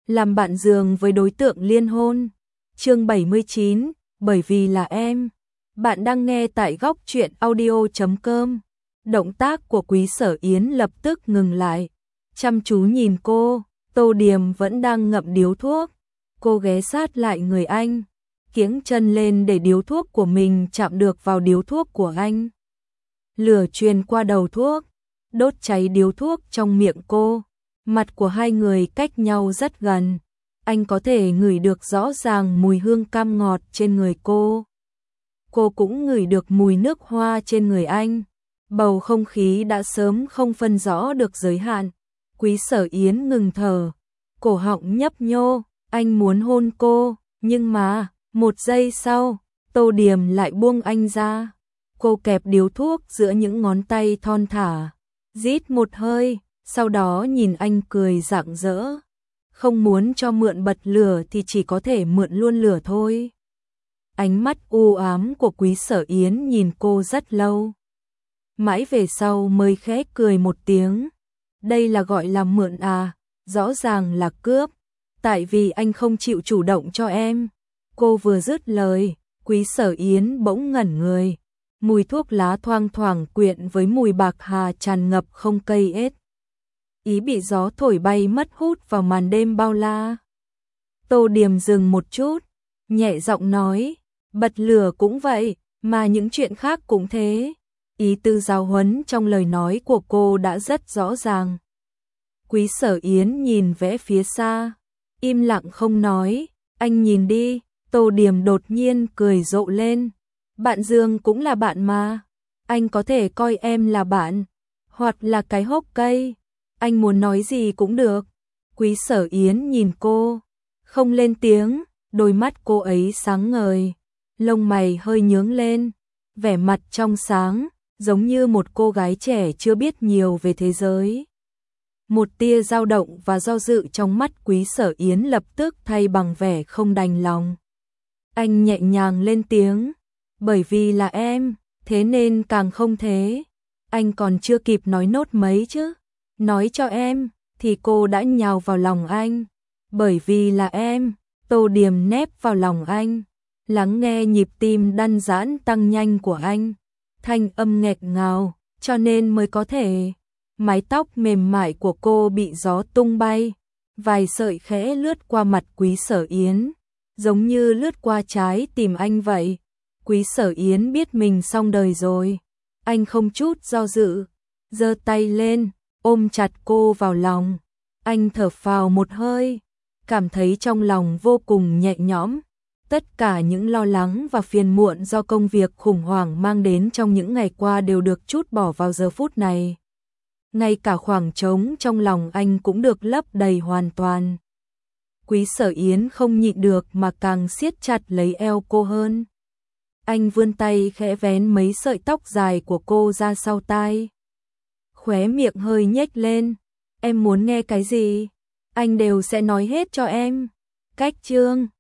làm bạn giường với đối tượng liên hôn. Chương 79, bởi vì là em. Bạn đang nghe tại góc truyện audio.com. Động tác của Quý Sở Yến lập tức ngừng lại, chăm chú nhìn cô. Tô Điềm vẫn đang ngậm điếu thuốc. Cô ghé sát lại người anh, kiếng chân lên để điếu thuốc của mình chạm được vào điếu thuốc của anh. Lửa truyền qua đầu thuốc, đốt cháy điếu thuốc trong miệng cô. Mặt của hai người cách nhau rất gần, anh có thể ngửi được rõ ràng mùi hương cam ngọt trên người cô. Cô cũng ngửi được mùi nước hoa trên người anh. Bầu không khí đã sớm không phân rõ được giới hạn. Quý Sở Yến ngừng thở, cổ họng nhấp nhô, anh muốn hôn cô, nhưng mà, một giây sau, Tô Điềm lại buông anh ra. Cô kẹp điếu thuốc giữa những ngón tay thon thả, rít một hơi, sau đó nhìn anh cười rạng rỡ. Không muốn cho mượn bật lửa thì chỉ có thể mượn luôn lửa thôi. Ánh mắt u ám của Quý Sở Yến nhìn cô rất lâu. Mãi về sau mới khẽ cười một tiếng. Đây là gọi là mượn à, rõ ràng là cướp. Tại vì anh không chịu chủ động cho em. Cô vừa dứt lời, Quý Sở Yến bỗng ngẩn người. Mùi thuốc lá thoang thoảng quyện với mùi bạc hà tràn ngập không cây ết. Ý bị gió thổi bay mất hút vào màn đêm bao la. Tô Điềm dừng một chút, nhẹ giọng nói, bật lửa cũng vậy, mà những chuyện khác cũng thế. Ý tư giáo huấn trong lời nói của cô đã rất rõ ràng. Quý Sở Yến nhìn vẽ phía xa, im lặng không nói. Anh nhìn đi. Tô Điềm đột nhiên cười rộ lên. Bạn Dương cũng là bạn mà. Anh có thể coi em là bạn, hoặc là cái hốc cây. Anh muốn nói gì cũng được. Quý Sở Yến nhìn cô, không lên tiếng. Đôi mắt cô ấy sáng ngời, lông mày hơi nhướng lên, vẻ mặt trong sáng, giống như một cô gái trẻ chưa biết nhiều về thế giới. Một tia dao động và do dự trong mắt Quý Sở Yến lập tức thay bằng vẻ không đành lòng. Anh nhẹ nhàng lên tiếng, bởi vì là em, thế nên càng không thế. Anh còn chưa kịp nói nốt mấy chứ. Nói cho em, thì cô đã nhào vào lòng anh. Bởi vì là em, Tô Điềm nép vào lòng anh, lắng nghe nhịp tim đan giãn tăng nhanh của anh. Thanh âm nghẹt ngào, cho nên mới có thể. Mái tóc mềm mại của cô bị gió tung bay, vài sợi khẽ lướt qua mặt Quý Sở Yến, giống như lướt qua trái tim anh vậy. Quý Sở Yến biết mình xong đời rồi. Anh không chút do dự, giơ tay lên, ôm chặt cô vào lòng. Anh thở phào một hơi, cảm thấy trong lòng vô cùng nhẹ nhõm. Tất cả những lo lắng và phiền muộn do công việc khủng hoảng mang đến trong những ngày qua đều được trút bỏ vào giờ phút này. Ngay cả khoảng trống trong lòng anh cũng được lấp đầy hoàn toàn. Quý Sở Yến không nhịn được mà càng siết chặt lấy eo cô hơn. Anh vươn tay khẽ vén mấy sợi tóc dài của cô ra sau tai. Khóe miệng hơi nhếch lên. Em muốn nghe cái gì? Anh đều sẽ nói hết cho em. Cách chương